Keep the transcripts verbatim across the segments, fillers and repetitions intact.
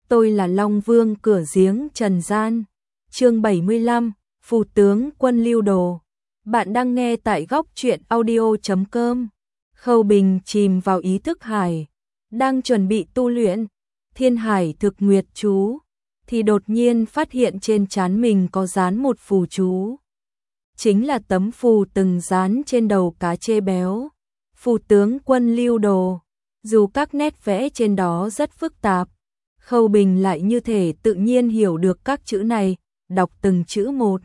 tôi là Long Vương cửa giếng trần gian. Chương bảy mươi lăm, Phù tướng quân lưu đồ. Bạn đang nghe tại góc truyện audio chấm com. Khâu Bình chìm vào ý thức hải, đang chuẩn bị tu luyện Thiên Hải Thực Nguyệt chú, thì đột nhiên phát hiện trên trán mình có dán một phù chú. Chính là tấm phù từng dán trên đầu cá chê béo. Phù tướng quân lưu đồ. Dù các nét vẽ trên đó rất phức tạp, Khâu Bình lại như thể tự nhiên hiểu được các chữ này, đọc từng chữ một.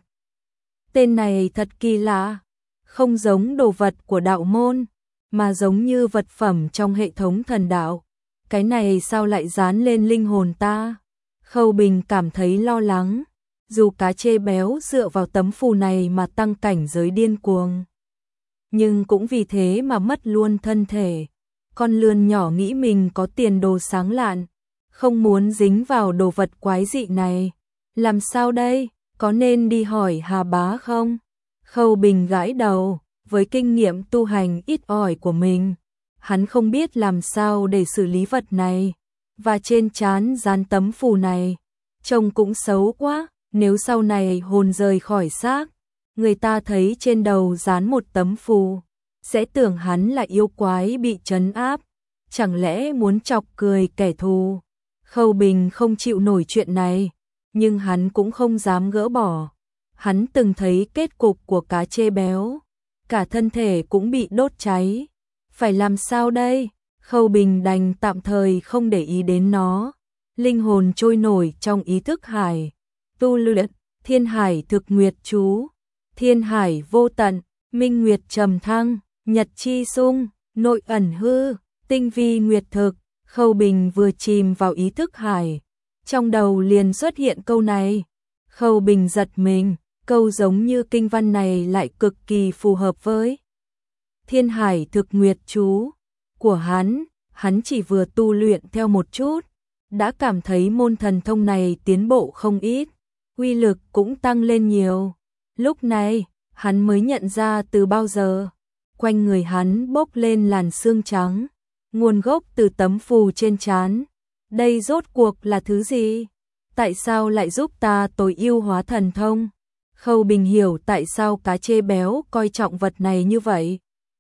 Tên này thật kỳ lạ, không giống đồ vật của đạo môn, mà giống như vật phẩm trong hệ thống thần đạo. Cái này sao lại dán lên linh hồn ta? Khâu Bình cảm thấy lo lắng, dù cá chê béo dựa vào tấm phù này mà tăng cảnh giới điên cuồng, nhưng cũng vì thế mà mất luôn thân thể. Con lươn nhỏ nghĩ mình có tiền đồ sáng lạn, không muốn dính vào đồ vật quái dị này. Làm sao đây? Có nên đi hỏi Hà Bá không? Khâu Bình gãi đầu, với kinh nghiệm tu hành ít ỏi của mình, hắn không biết làm sao để xử lý vật này. Và trên trán dán tấm phù này, trông cũng xấu quá, nếu sau này hồn rời khỏi xác, người ta thấy trên đầu dán một tấm phù, sẽ tưởng hắn là yêu quái bị trấn áp, chẳng lẽ muốn chọc cười kẻ thù. Khâu Bình không chịu nổi chuyện này, nhưng hắn cũng không dám gỡ bỏ. Hắn từng thấy kết cục của cá chê béo, cả thân thể cũng bị đốt cháy. Phải làm sao đây? Khâu Bình đành tạm thời không để ý đến nó. Linh hồn trôi nổi trong ý thức hải, tu luyện Thiên Hải Thực Nguyệt chú. Thiên hải vô tận, minh nguyệt trầm thăng, nhật chi sung, nội ẩn hư, tinh vi nguyệt thực. Khâu Bình vừa chìm vào ý thức hải, trong đầu liền xuất hiện câu này. Khâu Bình giật mình, câu giống như kinh văn này lại cực kỳ phù hợp với Thiên Hải Thực Nguyệt chú của hắn. Hắn chỉ vừa tu luyện theo một chút, đã cảm thấy môn thần thông này tiến bộ không ít, uy lực cũng tăng lên nhiều. Lúc này, hắn mới nhận ra từ bao giờ, quanh người hắn bốc lên làn sương trắng, nguồn gốc từ tấm phù trên trán. Đây rốt cuộc là thứ gì? Tại sao lại giúp ta tối ưu hóa thần thông? Khâu Bình hiểu tại sao cá chê béo coi trọng vật này như vậy.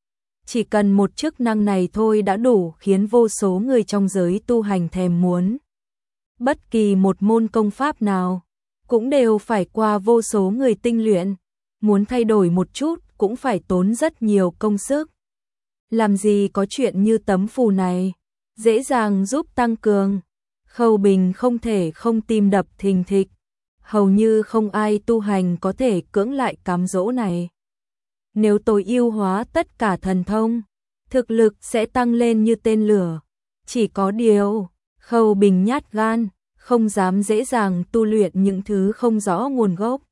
Chỉ cần một chức năng này thôi đã đủ khiến vô số người trong giới tu hành thèm muốn. Bất kỳ một môn công pháp nào cũng đều phải qua vô số người tinh luyện, muốn thay đổi một chút cũng phải tốn rất nhiều công sức. Làm gì có chuyện như tấm phù này, dễ dàng giúp tăng cường. Khâu Bình không thể không tim đập thình thịch, hầu như không ai tu hành có thể cưỡng lại cám dỗ này. Nếu tối ưu hóa tất cả thần thông, thực lực sẽ tăng lên như tên lửa. Chỉ có điều, Khâu Bình nhát gan, không dám dễ dàng tu luyện những thứ không rõ nguồn gốc.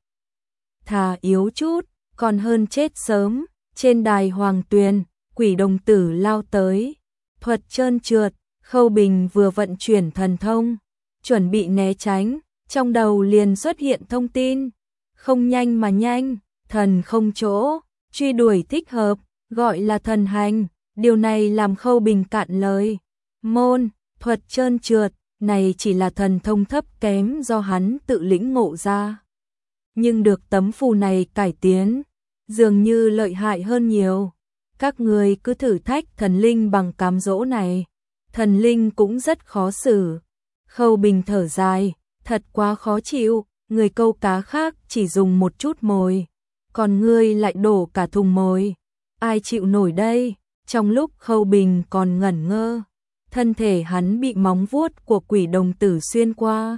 Thà yếu chút, còn hơn chết sớm. Trên đài hoàng tuyền, Quỷ đồng tử lao tới, thuật trơn trượt. Khâu Bình vừa vận chuyển thần thông, chuẩn bị né tránh, trong đầu liền xuất hiện thông tin. Không nhanh mà nhanh, thần không chỗ, truy đuổi thích hợp, gọi là thần hành. Điều này làm Khâu Bình cạn lời. Môn, thuật trơn trượt, này chỉ là thần thông thấp kém do hắn tự lĩnh ngộ ra. Nhưng được tấm phù này cải tiến, dường như lợi hại hơn nhiều. Các người cứ thử thách thần linh bằng cám dỗ này, thần linh cũng rất khó xử. Khâu Bình thở dài, thật quá khó chịu, người câu cá khác chỉ dùng một chút mồi, còn ngươi lại đổ cả thùng mồi. Ai chịu nổi đây? Trong lúc Khâu Bình còn ngẩn ngơ, thân thể hắn bị móng vuốt của Quỷ đồng tử xuyên qua,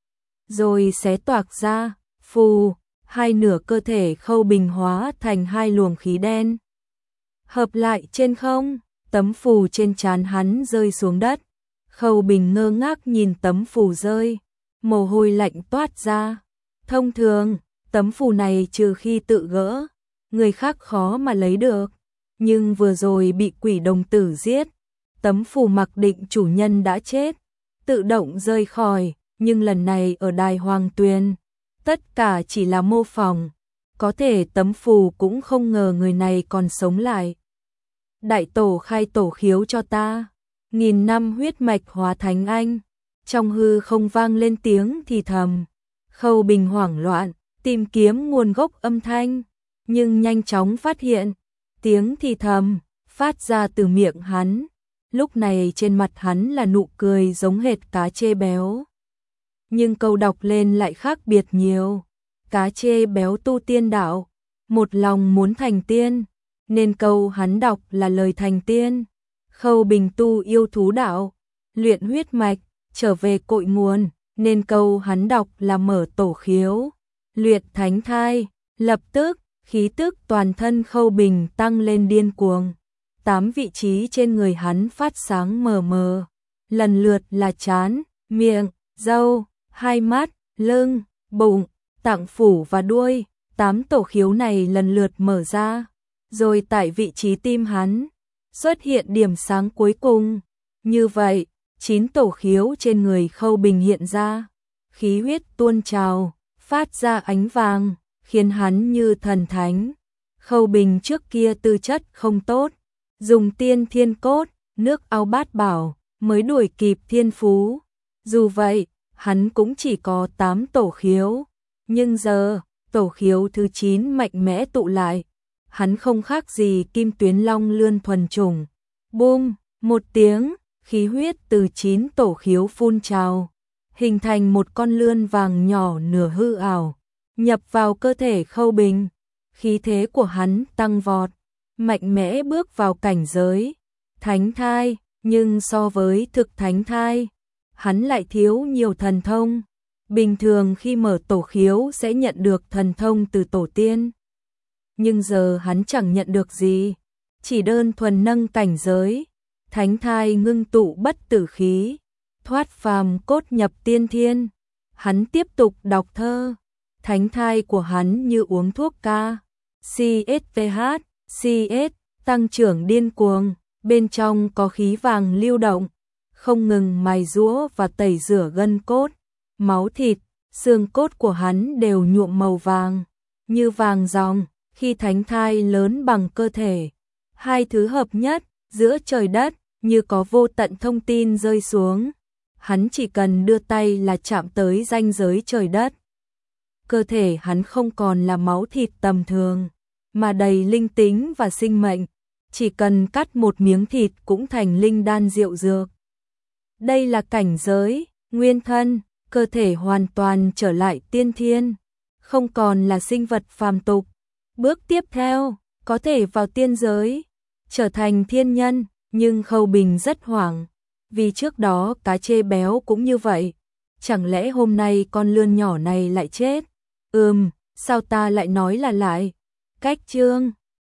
rồi xé toạc ra, phù, hai nửa cơ thể Khâu Bình hóa thành hai luồng khí đen, hợp lại trên không. Tấm phù trên trán hắn rơi xuống đất. Khâu Bình ngơ ngác nhìn tấm phù rơi, mồ hôi lạnh toát ra. Thông thường, tấm phù này trừ khi tự gỡ, người khác khó mà lấy được. Nhưng vừa rồi bị Quỷ đồng tử giết, tấm phù mặc định chủ nhân đã chết, tự động rơi khỏi. Nhưng lần này ở đài hoàng tuyền, tất cả chỉ là mô phỏng. Có thể tấm phù cũng không ngờ người này còn sống lại. Đại tổ khai tổ khiếu cho ta, nghìn năm huyết mạch hóa thánh anh. Trong hư không vang lên tiếng thì thầm. Khâu Bình hoảng loạn, tìm kiếm nguồn gốc âm thanh, nhưng nhanh chóng phát hiện, tiếng thì thầm phát ra từ miệng hắn. Lúc này trên mặt hắn là nụ cười giống hệt cá chê béo. Nhưng câu đọc lên lại khác biệt nhiều. Cá chê béo tu tiên đạo, một lòng muốn thành tiên, nên câu hắn đọc là lời thành tiên. Khâu Bình tu yêu thú đạo, luyện huyết mạch, trở về cội nguồn, nên câu hắn đọc là mở tổ khiếu, luyện thánh thai. Lập tức, khí tức toàn thân Khâu Bình tăng lên điên cuồng. Tám vị trí trên người hắn phát sáng mờ mờ, lần lượt là trán, miệng, râu, hai mắt, lưng, bụng, tạng phủ và đuôi. Tám tổ khiếu này lần lượt mở ra, rồi tại vị trí tim hắn xuất hiện điểm sáng cuối cùng. Như vậy, chín tổ khiếu trên người Khâu Bình hiện ra, khí huyết tuôn trào, phát ra ánh vàng, khiến hắn như thần thánh. Khâu Bình trước kia tư chất không tốt, dùng tiên thiên cốt, nước ao bát bảo mới đuổi kịp thiên phú. Dù vậy, hắn cũng chỉ có tám tổ khiếu, nhưng giờ, tổ khiếu thứ chín mạnh mẽ tụ lại. Hắn không khác gì kim tuyến long lươn thuần chủng. Bum, một tiếng, khí huyết từ chín tổ khiếu phun trào, hình thành một con lươn vàng nhỏ nửa hư ảo, nhập vào cơ thể Khâu Bình. Khí thế của hắn tăng vọt, mạnh mẽ bước vào cảnh giới thánh thai, nhưng so với thực thánh thai, hắn lại thiếu nhiều thần thông. Bình thường khi mở tổ khiếu sẽ nhận được thần thông từ tổ tiên, nhưng giờ hắn chẳng nhận được gì, chỉ đơn thuần nâng cảnh giới thánh thai, ngưng tụ bất tử khí, thoát phàm cốt nhập tiên thiên. Hắn tiếp tục đọc thơ. Thánh thai của hắn như uống thuốc ca, xê ét pê hát, xê ét, tăng trưởng điên cuồng, bên trong có khí vàng lưu động, không ngừng mài giũa và tẩy rửa gân cốt, máu thịt, xương cốt của hắn đều nhuộm màu vàng, như vàng ròng. Khi thánh thai lớn bằng cơ thể, hai thứ hợp nhất, giữa trời đất, như có vô tận thông tin rơi xuống. Hắn chỉ cần đưa tay là chạm tới ranh giới trời đất. Cơ thể hắn không còn là máu thịt tầm thường, mà đầy linh tính và sinh mệnh. Chỉ cần cắt một miếng thịt cũng thành linh đan diệu dược. Đây là cảnh giới nguyên thân, cơ thể hoàn toàn trở lại tiên thiên, không còn là sinh vật phàm tục. Bước tiếp theo, có thể vào tiên giới, trở thành thiên nhân, nhưng Khâu Bình rất hoảng, vì trước đó cá chê béo cũng như vậy. Chẳng lẽ hôm nay con lươn nhỏ này lại chết? Ừm, sao ta lại nói là lại? Cách chương